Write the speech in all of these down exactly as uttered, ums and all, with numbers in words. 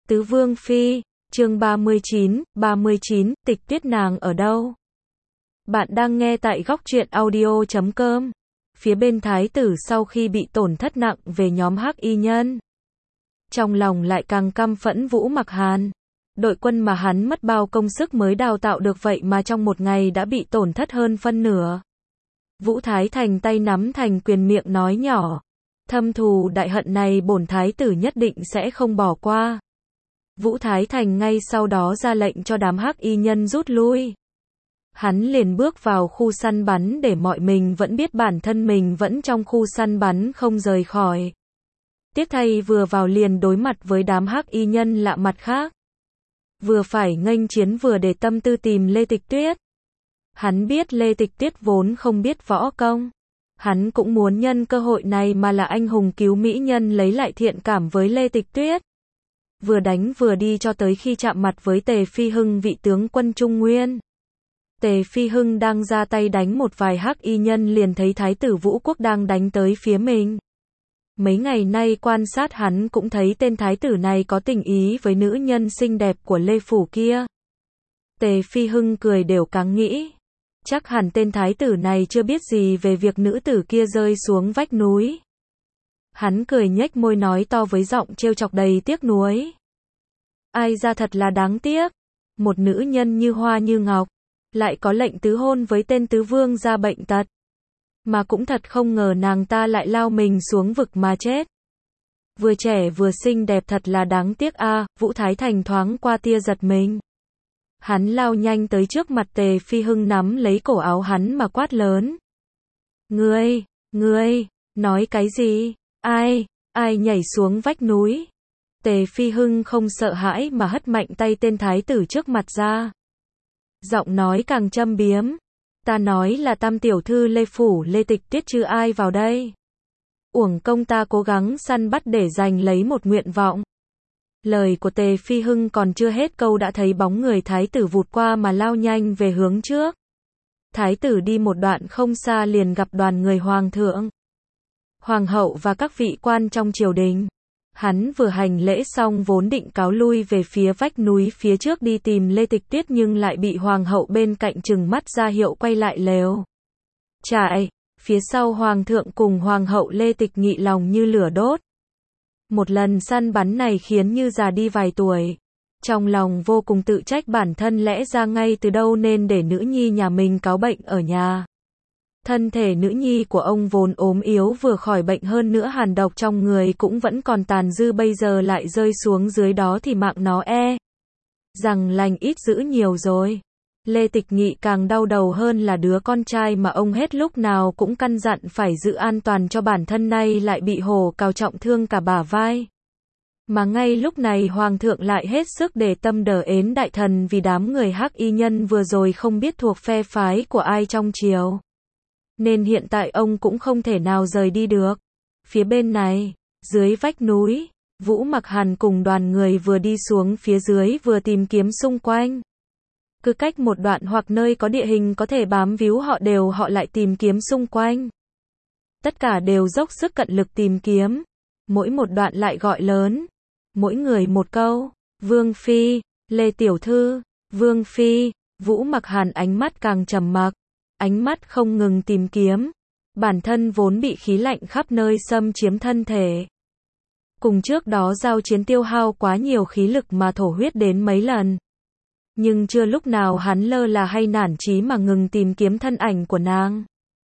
Tứ Vương Phi, chương ba mươi chín, ba mươi chín, Tịch Tuyết nàng ở đâu? Bạn đang nghe tại góc truyện audio chấm com. Phía bên thái tử sau khi bị tổn thất nặng về nhóm hắc y nhân, trong lòng lại càng căm phẫn Vũ Mặc Hàn. Đội quân mà hắn mất bao công sức mới đào tạo được vậy mà trong một ngày đã bị tổn thất hơn phân nửa. Vũ Thái Thành tay nắm thành quyền miệng nói nhỏ, thâm thù đại hận này bổn thái tử nhất định sẽ không bỏ qua. Vũ Thái Thành ngay sau đó ra lệnh cho đám hắc y nhân rút lui. Hắn liền bước vào khu săn bắn để mọi mình vẫn biết bản thân mình vẫn trong khu săn bắn không rời khỏi. Tiếc thay vừa vào liền đối mặt với đám hắc y nhân lạ mặt khác. Vừa phải nghênh chiến vừa để tâm tư tìm Lê Tịch Tuyết. Hắn biết Lê Tịch Tuyết vốn không biết võ công. Hắn cũng muốn nhân cơ hội này mà là anh hùng cứu mỹ nhân lấy lại thiện cảm với Lê Tịch Tuyết. Vừa đánh vừa đi cho tới khi chạm mặt với Tề Phi Hưng vị tướng quân Trung Nguyên. Tề Phi Hưng đang ra tay đánh một vài hắc y nhân liền thấy thái tử Vũ Quốc đang đánh tới phía mình. Mấy ngày nay quan sát hắn cũng thấy tên thái tử này có tình ý với nữ nhân xinh đẹp của Lê Phủ kia. Tề Phi Hưng cười đều càng nghĩ. Chắc hẳn tên thái tử này chưa biết gì về việc nữ tử kia rơi xuống vách núi. Hắn cười nhếch môi nói to với giọng trêu chọc đầy tiếc nuối. Ai ra thật là đáng tiếc. Một nữ nhân như hoa như ngọc, lại có lệnh tứ hôn với tên tứ vương ra bệnh tật. Mà cũng thật không ngờ nàng ta lại lao mình xuống vực mà chết. Vừa trẻ vừa xinh đẹp thật là đáng tiếc a. À, Vũ Thái Thành thoáng qua tia giật mình. Hắn lao nhanh tới trước mặt Tề Phi Hưng nắm lấy cổ áo hắn mà quát lớn. Ngươi, ngươi, nói cái gì? Ai, ai nhảy xuống vách núi? Tề Phi Hưng không sợ hãi mà hất mạnh tay tên thái tử trước mặt ra. Giọng nói càng châm biếm. Ta nói là tam tiểu thư Lê Phủ Lê Tịch Tuyết chứ ai vào đây. Uổng công ta cố gắng săn bắt để giành lấy một nguyện vọng. Lời của Tề Phi Hưng còn chưa hết câu đã thấy bóng người thái tử vụt qua mà lao nhanh về hướng trước. Thái tử đi một đoạn không xa liền gặp đoàn người hoàng thượng, hoàng hậu và các vị quan trong triều đình. Hắn vừa hành lễ xong vốn định cáo lui về phía vách núi phía trước đi tìm Lê Tịch Tuyết nhưng lại bị hoàng hậu bên cạnh trừng mắt ra hiệu quay lại lều trại. Phía sau hoàng thượng cùng hoàng hậu Lê Tịch Nghị lòng như lửa đốt. Một lần săn bắn này khiến như già đi vài tuổi. Trong lòng vô cùng tự trách bản thân lẽ ra ngay từ đâu nên để nữ nhi nhà mình cáo bệnh ở nhà. Thân thể nữ nhi của ông vốn ốm yếu vừa khỏi bệnh hơn nữa hàn độc trong người cũng vẫn còn tàn dư bây giờ lại rơi xuống dưới đó thì mạng nó e rằng lành ít dữ nhiều rồi. Lê Tịch Nghị càng đau đầu hơn là đứa con trai mà ông hết lúc nào cũng căn dặn phải giữ an toàn cho bản thân nay lại bị hổ cào trọng thương cả bả vai. Mà ngay lúc này hoàng thượng lại hết sức để tâm đờ ến đại thần vì đám người hắc y nhân vừa rồi không biết thuộc phe phái của ai trong triều. Nên hiện tại ông cũng không thể nào rời đi được. Phía bên này, dưới vách núi, Vũ Mặc Hàn cùng đoàn người vừa đi xuống phía dưới vừa tìm kiếm xung quanh. Cứ cách một đoạn hoặc nơi có địa hình có thể bám víu họ đều họ lại tìm kiếm xung quanh. Tất cả đều dốc sức cận lực tìm kiếm. Mỗi một đoạn lại gọi lớn. Mỗi người một câu. Vương Phi, Lê Tiểu Thư, Vương Phi. Vũ Mặc Hàn ánh mắt càng trầm mặc. Ánh mắt không ngừng tìm kiếm. Bản thân vốn bị khí lạnh khắp nơi xâm chiếm thân thể. Cùng trước đó giao chiến tiêu hao quá nhiều khí lực mà thổ huyết đến mấy lần. Nhưng chưa lúc nào hắn lơ là hay nản chí mà ngừng tìm kiếm thân ảnh của nàng.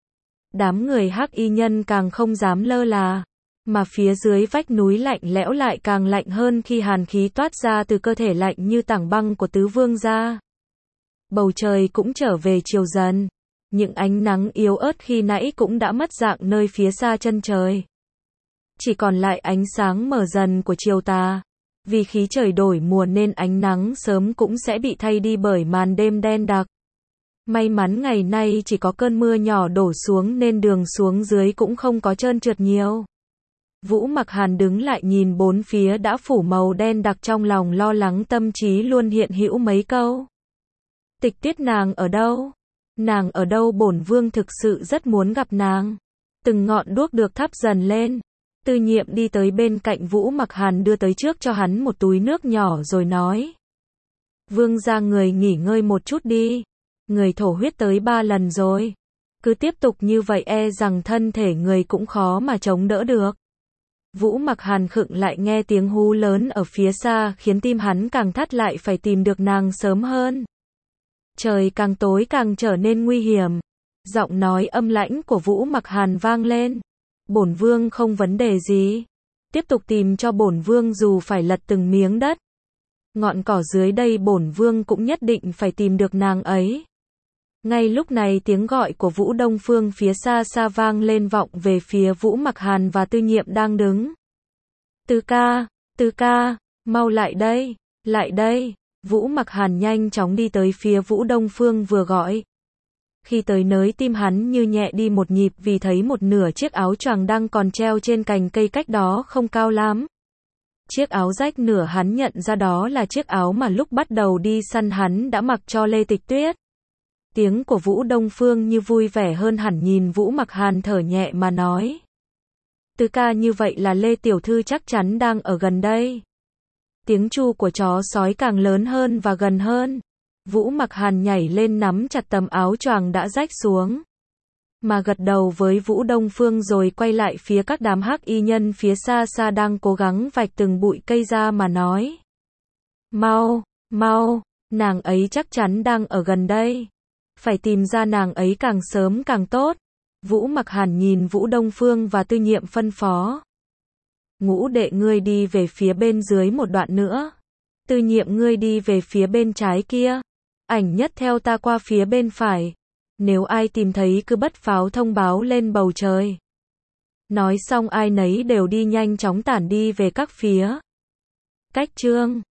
Đám người hắc y nhân càng không dám lơ là. Mà phía dưới vách núi lạnh lẽo lại càng lạnh hơn khi hàn khí toát ra từ cơ thể lạnh như tảng băng của tứ vương gia. Bầu trời cũng trở về chiều dần. Những ánh nắng yếu ớt khi nãy cũng đã mất dạng nơi phía xa chân trời. Chỉ còn lại ánh sáng mờ dần của chiều tà. Vì khí trời đổi mùa nên ánh nắng sớm cũng sẽ bị thay đi bởi màn đêm đen đặc. May mắn ngày nay chỉ có cơn mưa nhỏ đổ xuống nên đường xuống dưới cũng không có trơn trượt nhiều. Vũ Mặc Hàn đứng lại nhìn bốn phía đã phủ màu đen đặc trong lòng lo lắng tâm trí luôn hiện hữu mấy câu. Tịch Tuyết nàng ở đâu? Nàng ở đâu bổn vương thực sự rất muốn gặp nàng. Từng ngọn đuốc được thắp dần lên. Tư Nhiệm đi tới bên cạnh Vũ Mặc Hàn đưa tới trước cho hắn một túi nước nhỏ rồi nói. Vương gia người nghỉ ngơi một chút đi. Người thổ huyết tới ba lần rồi. Cứ tiếp tục như vậy e rằng thân thể người cũng khó mà chống đỡ được. Vũ Mặc Hàn khựng lại nghe tiếng hú lớn ở phía xa khiến tim hắn càng thắt lại phải tìm được nàng sớm hơn. Trời càng tối càng trở nên nguy hiểm. Giọng nói âm lãnh của Vũ Mặc Hàn vang lên. Bổn vương không vấn đề gì. Tiếp tục tìm cho bổn vương dù phải lật từng miếng đất. Ngọn cỏ dưới đây bổn vương cũng nhất định phải tìm được nàng ấy. Ngay lúc này tiếng gọi của Vũ Đông Phương phía xa xa vang lên vọng về phía Vũ Mặc Hàn và Tư Nhiệm đang đứng. Tư ca, Tư ca, mau lại đây, lại đây. Vũ Mặc Hàn nhanh chóng đi tới phía Vũ Đông Phương vừa gọi. Khi tới nơi tim hắn như nhẹ đi một nhịp vì thấy một nửa chiếc áo choàng đang còn treo trên cành cây cách đó không cao lắm. Chiếc áo rách nửa hắn nhận ra đó là chiếc áo mà lúc bắt đầu đi săn hắn đã mặc cho Lê Tịch Tuyết. Tiếng của Vũ Đông Phương như vui vẻ hơn hẳn nhìn Vũ Mặc Hàn thở nhẹ mà nói. Tư ca như vậy là Lê Tiểu Thư chắc chắn đang ở gần đây. Tiếng chu của chó sói càng lớn hơn và gần hơn. Vũ Mặc Hàn nhảy lên nắm chặt tấm áo choàng đã rách xuống. Mà gật đầu với Vũ Đông Phương rồi quay lại phía các đám hắc y nhân phía xa xa đang cố gắng vạch từng bụi cây ra mà nói. Mau, mau, nàng ấy chắc chắn đang ở gần đây. Phải tìm ra nàng ấy càng sớm càng tốt. Vũ Mặc Hàn nhìn Vũ Đông Phương và Tư Nhiệm phân phó. Ngũ đệ ngươi đi về phía bên dưới một đoạn nữa. Tư Nhiệm ngươi đi về phía bên trái kia. Ảnh Nhất theo ta qua phía bên phải. Nếu ai tìm thấy cứ bất pháo thông báo lên bầu trời. Nói xong ai nấy đều đi nhanh chóng tản đi về các phía. Cách chương